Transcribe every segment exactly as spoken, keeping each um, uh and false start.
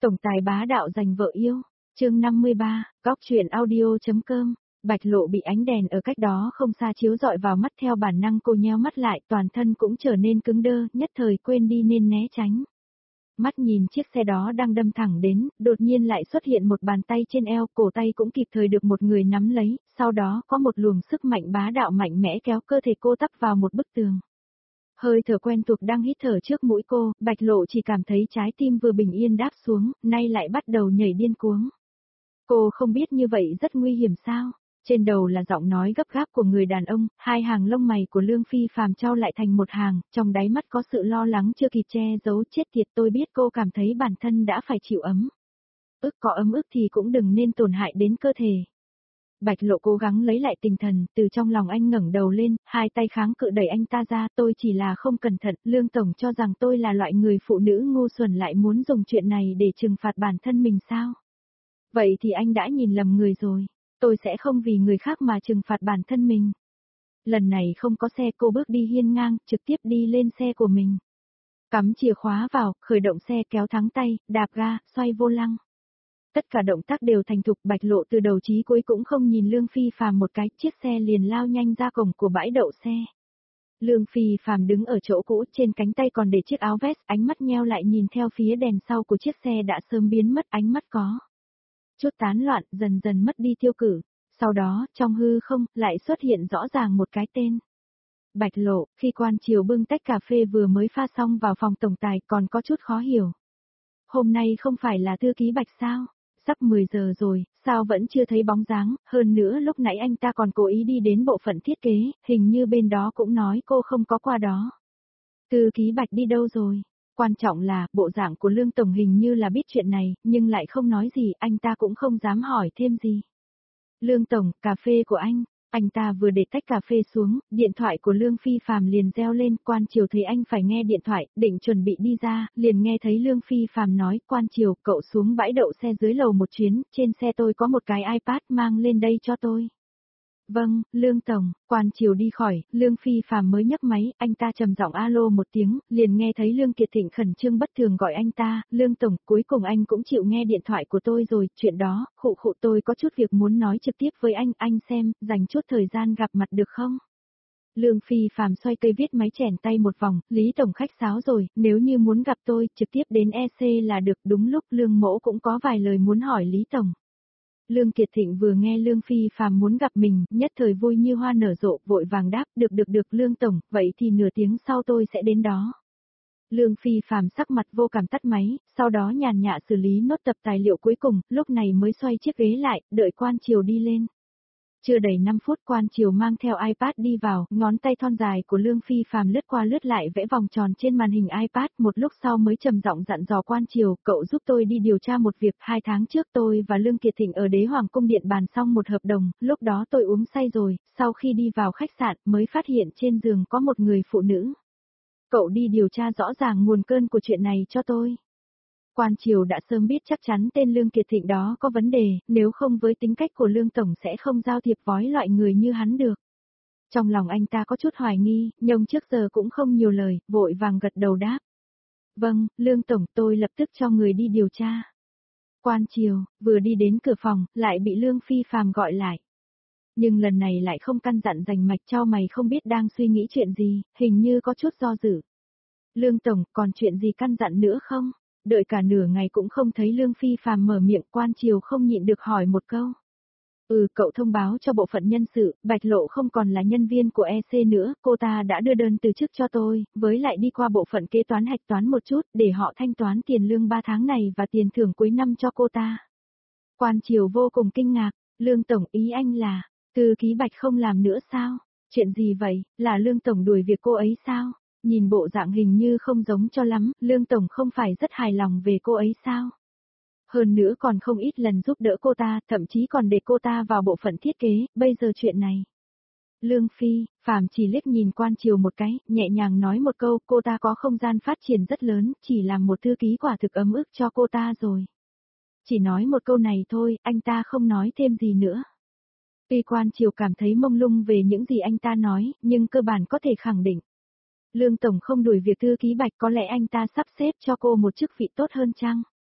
Tổng tài bá đạo giành vợ yêu, chương năm mươi ba, góc truyện audio.com, Bạch Lộ bị ánh đèn ở cách đó không xa chiếu rọi vào mắt theo bản năng cô nheo mắt lại toàn thân cũng trở nên cứng đơ, nhất thời quên đi nên né tránh. Mắt nhìn chiếc xe đó đang đâm thẳng đến, đột nhiên lại xuất hiện một bàn tay trên eo, cổ tay cũng kịp thời được một người nắm lấy, sau đó có một luồng sức mạnh bá đạo mạnh mẽ kéo cơ thể cô tấp vào một bức tường. Hơi thở quen thuộc đang hít thở trước mũi cô, Bạch Lộ chỉ cảm thấy trái tim vừa bình yên đáp xuống, nay lại bắt đầu nhảy điên cuống. Cô không biết như vậy rất nguy hiểm sao? Trên đầu là giọng nói gấp gáp của người đàn ông, hai hàng lông mày của Lương Phi Phàm trao lại thành một hàng, trong đáy mắt có sự lo lắng chưa kịp che giấu. Chết tiệt, tôi biết cô cảm thấy bản thân đã phải chịu ấm. Ức có ấm ức thì cũng đừng nên tổn hại đến cơ thể. Bạch Lộ cố gắng lấy lại tinh thần, từ trong lòng anh ngẩng đầu lên, hai tay kháng cự đẩy anh ta ra. Tôi chỉ là không cẩn thận, Lương Tổng cho rằng tôi là loại người phụ nữ ngu xuẩn lại muốn dùng chuyện này để trừng phạt bản thân mình sao? Vậy thì anh đã nhìn lầm người rồi. Tôi sẽ không vì người khác mà trừng phạt bản thân mình. Lần này không có xe, cô bước đi hiên ngang, trực tiếp đi lên xe của mình. Cắm chìa khóa vào, khởi động xe, kéo thắng tay, đạp ga, xoay vô lăng. Tất cả động tác đều thành thục. Bạch Lộ từ đầu chí cuối cũng không nhìn Lương Phi Phàm một cái, chiếc xe liền lao nhanh ra cổng của bãi đậu xe. Lương Phi Phàm đứng ở chỗ cũ, trên cánh tay còn để chiếc áo vest, ánh mắt nheo lại nhìn theo phía đèn sau của chiếc xe đã sớm biến mất, ánh mắt có chút tán loạn, dần dần mất đi tiêu cử. Sau đó, trong hư không, lại xuất hiện rõ ràng một cái tên. Bạch Lộ. Khi Quan Triều bưng tách cà phê vừa mới pha xong vào phòng tổng tài còn có chút khó hiểu. Hôm nay không phải là thư ký Bạch sao? Sắp mười giờ rồi, sao vẫn chưa thấy bóng dáng, hơn nữa lúc nãy anh ta còn cố ý đi đến bộ phận thiết kế, hình như bên đó cũng nói cô không có qua đó. Thư ký Bạch đi đâu rồi? Quan trọng là, bộ dạng của Lương Tổng hình như là biết chuyện này, nhưng lại không nói gì, anh ta cũng không dám hỏi thêm gì. Lương Tổng, cà phê của anh. Anh ta vừa để tách cà phê xuống, điện thoại của Lương Phi Phàm liền reo lên. Quan Triều thấy anh phải nghe điện thoại, định chuẩn bị đi ra, liền nghe thấy Lương Phi Phàm nói, Quan Triều, cậu xuống bãi đậu xe dưới lầu một chuyến, trên xe tôi có một cái iPad, mang lên đây cho tôi. Vâng, Lương Tổng. Quan Triều đi khỏi, Lương Phi Phàm mới nhấc máy, anh ta trầm giọng alo một tiếng, liền nghe thấy Lương Kiệt Thịnh khẩn trương bất thường gọi anh ta, Lương Tổng, cuối cùng anh cũng chịu nghe điện thoại của tôi rồi, chuyện đó, khụ khụ tôi có chút việc muốn nói trực tiếp với anh, anh xem, dành chút thời gian gặp mặt được không? Lương Phi Phàm xoay cây viết máy chèn tay một vòng, Lý Tổng khách sáo rồi, nếu như muốn gặp tôi, trực tiếp đến e xê là được. Đúng lúc Lương Mỗ cũng có vài lời muốn hỏi Lý Tổng. Lương Kiệt Thịnh vừa nghe Lương Phi Phàm muốn gặp mình, nhất thời vui như hoa nở rộ, vội vàng đáp, được được được Lương Tổng, vậy thì nửa tiếng sau tôi sẽ đến đó. Lương Phi Phàm sắc mặt vô cảm tắt máy, sau đó nhàn nhã xử lý nốt tập tài liệu cuối cùng, lúc này mới xoay chiếc ghế lại, đợi Quan Triều đi lên. Chưa đầy năm phút Quan Triều mang theo iPad đi vào, ngón tay thon dài của Lương Phi Phàm lướt qua lướt lại vẽ vòng tròn trên màn hình iPad, một lúc sau mới trầm giọng dặn dò Quan Triều, cậu giúp tôi đi điều tra một việc, hai tháng trước tôi và Lương Kiệt Thịnh ở Đế Hoàng Cung Điện bàn xong một hợp đồng, lúc đó tôi uống say rồi, sau khi đi vào khách sạn mới phát hiện trên giường có một người phụ nữ. Cậu đi điều tra rõ ràng nguồn cơn của chuyện này cho tôi. Quan Triều đã sớm biết chắc chắn tên Lương Kiệt Thịnh đó có vấn đề, nếu không với tính cách của Lương Tổng sẽ không giao thiệp với loại người như hắn được. Trong lòng anh ta có chút hoài nghi, nhưng trước giờ cũng không nhiều lời, vội vàng gật đầu đáp. Vâng, Lương Tổng, tôi lập tức cho người đi điều tra. Quan Triều, vừa đi đến cửa phòng, lại bị Lương Phi Phàm gọi lại. Nhưng lần này lại không căn dặn rành mạch, cho mày không biết đang suy nghĩ chuyện gì, hình như có chút do dự. Lương Tổng, còn chuyện gì căn dặn nữa không? Đợi cả nửa ngày cũng không thấy Lương Phi Phàm mở miệng, Quan Triều không nhịn được hỏi một câu. Ừ, cậu thông báo cho bộ phận nhân sự, Bạch Lộ không còn là nhân viên của e xê nữa, cô ta đã đưa đơn từ chức cho tôi, với lại đi qua bộ phận kế toán hạch toán một chút, để họ thanh toán tiền lương ba tháng này và tiền thưởng cuối năm cho cô ta. Quan Triều vô cùng kinh ngạc, Lương Tổng, ý anh là, thư ký Bạch không làm nữa sao? Chuyện gì vậy, là Lương Tổng đuổi việc cô ấy sao? Nhìn bộ dạng hình như không giống cho lắm, Lương Tổng không phải rất hài lòng về cô ấy sao? Hơn nữa còn không ít lần giúp đỡ cô ta, thậm chí còn để cô ta vào bộ phận thiết kế, bây giờ chuyện này. Lương Phi Phàm chỉ liếc nhìn Quan Triều một cái, nhẹ nhàng nói một câu, cô ta có không gian phát triển rất lớn, chỉ làm một thư ký quả thực ấm ức cho cô ta rồi. Chỉ nói một câu này thôi, anh ta không nói thêm gì nữa. Tuy Quan Triều cảm thấy mông lung về những gì anh ta nói, nhưng cơ bản có thể khẳng định. Lương Tổng không đuổi việc thư ký Bạch, có lẽ anh ta sắp xếp cho cô một chức vị tốt hơn chăng?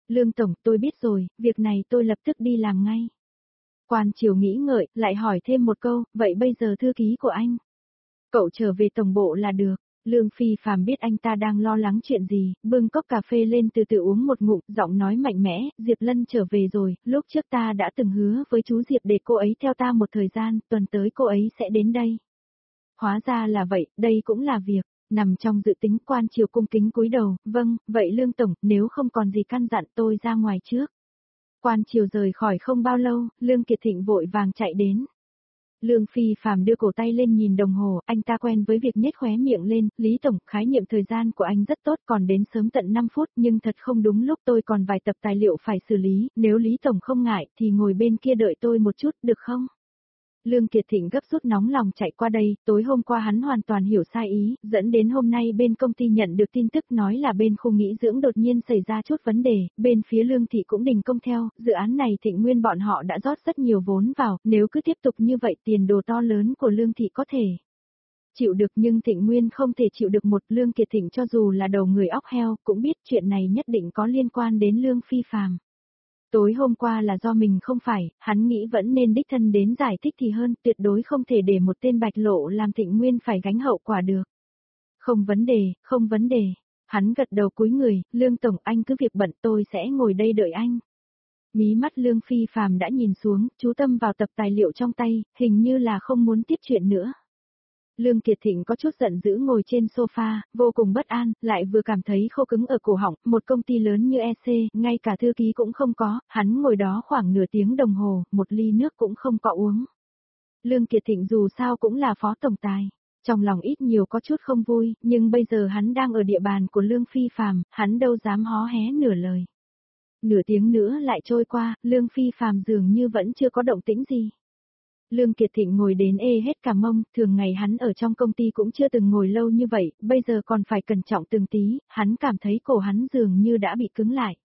Lương Tổng, tôi biết rồi, việc này tôi lập tức đi làm ngay. Quan Triều nghĩ ngợi, lại hỏi thêm một câu, vậy bây giờ thư ký của anh? Cậu trở về tổng bộ là được. Lương Phi Phàm biết anh ta đang lo lắng chuyện gì, bưng cốc cà phê lên từ từ uống một ngụm, giọng nói mạnh mẽ, Diệp Lân trở về rồi, lúc trước ta đã từng hứa với chú Diệp để cô ấy theo ta một thời gian, tuần tới cô ấy sẽ đến đây. Hóa ra là vậy, đây cũng là việc. Nằm trong dự tính. Quan Triều cung kính cúi đầu, vâng, vậy Lương Tổng, nếu không còn gì căn dặn tôi ra ngoài trước. Quan Triều rời khỏi không bao lâu, Lương Kiệt Thịnh vội vàng chạy đến. Lương Phi Phàm đưa cổ tay lên nhìn đồng hồ, anh ta quen với việc nhếch khóe miệng lên, Lý Tổng, khái niệm thời gian của anh rất tốt, còn đến sớm tận năm phút, nhưng thật không đúng lúc tôi còn vài tập tài liệu phải xử lý, nếu Lý Tổng không ngại, thì ngồi bên kia đợi tôi một chút, được không? Lương Kiệt Thịnh gấp rút nóng lòng chạy qua đây, tối hôm qua hắn hoàn toàn hiểu sai ý, dẫn đến hôm nay bên công ty nhận được tin tức nói là bên khu nghỉ dưỡng đột nhiên xảy ra chút vấn đề, bên phía Lương Thị cũng đình công theo, dự án này Thịnh Nguyên bọn họ đã rót rất nhiều vốn vào, nếu cứ tiếp tục như vậy tiền đồ to lớn của Lương Thị có thể chịu được, nhưng Thịnh Nguyên không thể chịu được. Một Lương Kiệt Thịnh cho dù là đầu người óc heo, cũng biết chuyện này nhất định có liên quan đến Lương Phi Phàm. Tối hôm qua là do mình không phải, hắn nghĩ vẫn nên đích thân đến giải thích thì hơn, tuyệt đối không thể để một tên bạch lộ làm Thịnh Nguyên phải gánh hậu quả được. Không vấn đề, không vấn đề. Hắn gật đầu cúi người, Lương Tổng, anh cứ việc bận, tôi sẽ ngồi đây đợi anh. Mí mắt Lương Phi Phàm đã nhìn xuống, chú tâm vào tập tài liệu trong tay, hình như là không muốn tiếp chuyện nữa. Lương Kiệt Thịnh có chút giận dữ ngồi trên sofa, vô cùng bất an, lại vừa cảm thấy khô cứng ở cổ họng, một công ty lớn như e xê, ngay cả thư ký cũng không có, hắn ngồi đó khoảng nửa tiếng đồng hồ, một ly nước cũng không có uống. Lương Kiệt Thịnh dù sao cũng là phó tổng tài, trong lòng ít nhiều có chút không vui, nhưng bây giờ hắn đang ở địa bàn của Lương Phi Phàm, hắn đâu dám hó hé nửa lời. Nửa tiếng nữa lại trôi qua, Lương Phi Phàm dường như vẫn chưa có động tĩnh gì. Lương Kiệt Thịnh ngồi đến ê hết cả mông, thường ngày hắn ở trong công ty cũng chưa từng ngồi lâu như vậy, bây giờ còn phải cẩn trọng từng tí, hắn cảm thấy cổ hắn dường như đã bị cứng lại.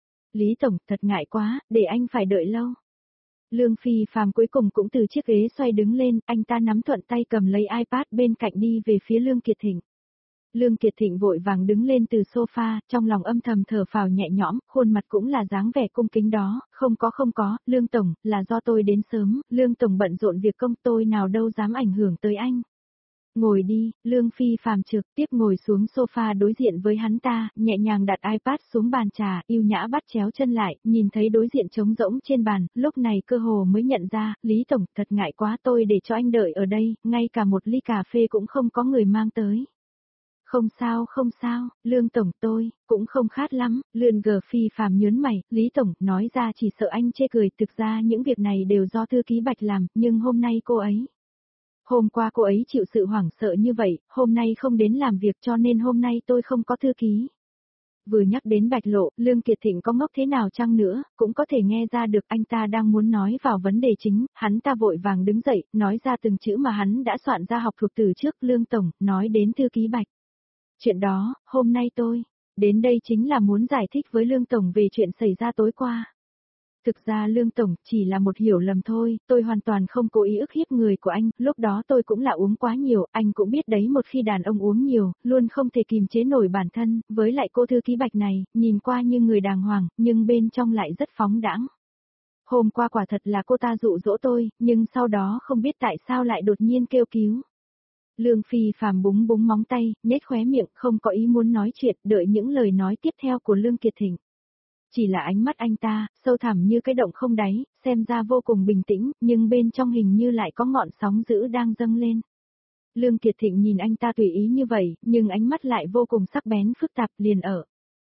Lý Tổng, thật ngại quá, để anh phải đợi lâu. Lương Phi Phàm cuối cùng cũng từ chiếc ghế xoay đứng lên, anh ta nắm thuận tay cầm lấy iPad bên cạnh đi về phía Lương Kiệt Thịnh. Lương Kiệt Thịnh vội vàng đứng lên từ sofa, trong lòng âm thầm thở phào nhẹ nhõm, khuôn mặt cũng là dáng vẻ cung kính đó, không có không có, Lương Tổng, là do tôi đến sớm, Lương Tổng bận rộn việc công, tôi nào đâu dám ảnh hưởng tới anh. Ngồi đi, Lương Phi Phàm trực tiếp ngồi xuống sofa đối diện với hắn ta, nhẹ nhàng đặt iPad xuống bàn trà, yêu nhã bắt chéo chân lại, nhìn thấy đối diện trống rỗng trên bàn, lúc này cơ hồ mới nhận ra, Lý Tổng, thật ngại quá, tôi để cho anh đợi ở đây, ngay cả một ly cà phê cũng không có người mang tới. Không sao không sao, Lương Tổng, tôi cũng không khát lắm. Lương G Phi Phàm nhớn mày, Lý Tổng, nói ra chỉ sợ anh chê cười, thực ra những việc này đều do thư ký Bạch làm, nhưng hôm nay cô ấy. Hôm qua cô ấy chịu sự hoảng sợ như vậy, hôm nay không đến làm việc cho nên hôm nay tôi không có thư ký. Vừa nhắc đến Bạch Lộ, Lương Kiệt Thịnh có ngốc thế nào chăng nữa, cũng có thể nghe ra được anh ta đang muốn nói vào vấn đề chính, hắn ta vội vàng đứng dậy, nói ra từng chữ mà hắn đã soạn ra học thuộc từ trước. Lương Tổng, nói đến thư ký Bạch. Chuyện đó, hôm nay tôi đến đây chính là muốn giải thích với Lương Tổng về chuyện xảy ra tối qua. Thực ra Lương Tổng chỉ là một hiểu lầm thôi, tôi hoàn toàn không cố ý ức hiếp người của anh, lúc đó tôi cũng là uống quá nhiều, anh cũng biết đấy, một khi đàn ông uống nhiều, luôn không thể kìm chế nổi bản thân, với lại cô thư ký Bạch này, nhìn qua như người đàng hoàng, nhưng bên trong lại rất phóng đãng. Hôm qua quả thật là cô ta dụ dỗ tôi, nhưng sau đó không biết tại sao lại đột nhiên kêu cứu. Lương Phi Phàm búng búng móng tay, nhếch khóe miệng, không có ý muốn nói chuyện, đợi những lời nói tiếp theo của Lương Kiệt Thịnh. Chỉ là ánh mắt anh ta, sâu thẳm như cái động không đáy, xem ra vô cùng bình tĩnh, nhưng bên trong hình như lại có ngọn sóng dữ đang dâng lên. Lương Kiệt Thịnh nhìn anh ta tùy ý như vậy, nhưng ánh mắt lại vô cùng sắc bén phức tạp, liền ở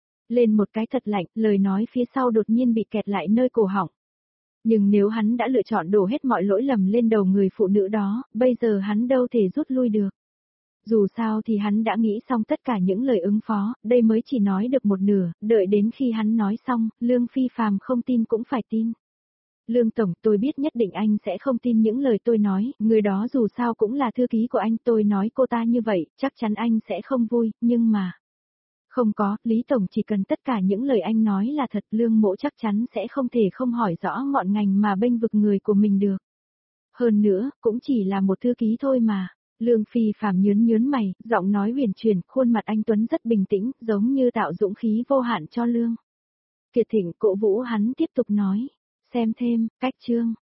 lên một cái thật lạnh, lời nói phía sau đột nhiên bị kẹt lại nơi cổ họng. Nhưng nếu hắn đã lựa chọn đổ hết mọi lỗi lầm lên đầu người phụ nữ đó, bây giờ hắn đâu thể rút lui được. Dù sao thì hắn đã nghĩ xong tất cả những lời ứng phó, đây mới chỉ nói được một nửa, đợi đến khi hắn nói xong, Lương Phi Phàm không tin cũng phải tin. Lương Tổng, tôi biết nhất định anh sẽ không tin những lời tôi nói, người đó dù sao cũng là thư ký của anh, tôi nói cô ta như vậy, chắc chắn anh sẽ không vui, nhưng mà... Không có, Lý Tổng, chỉ cần tất cả những lời anh nói là thật, Lương Mỗ chắc chắn sẽ không thể không hỏi rõ ngọn ngành mà bênh vực người của mình được. Hơn nữa, cũng chỉ là một thư ký thôi mà. Lương Phi Phàm nhớn nhớn mày, giọng nói huyền chuyển, khuôn mặt anh Tuấn rất bình tĩnh, giống như tạo dũng khí vô hạn cho Lương Kiệt Thịnh cổ vũ hắn tiếp tục nói. Xem thêm, cách chương.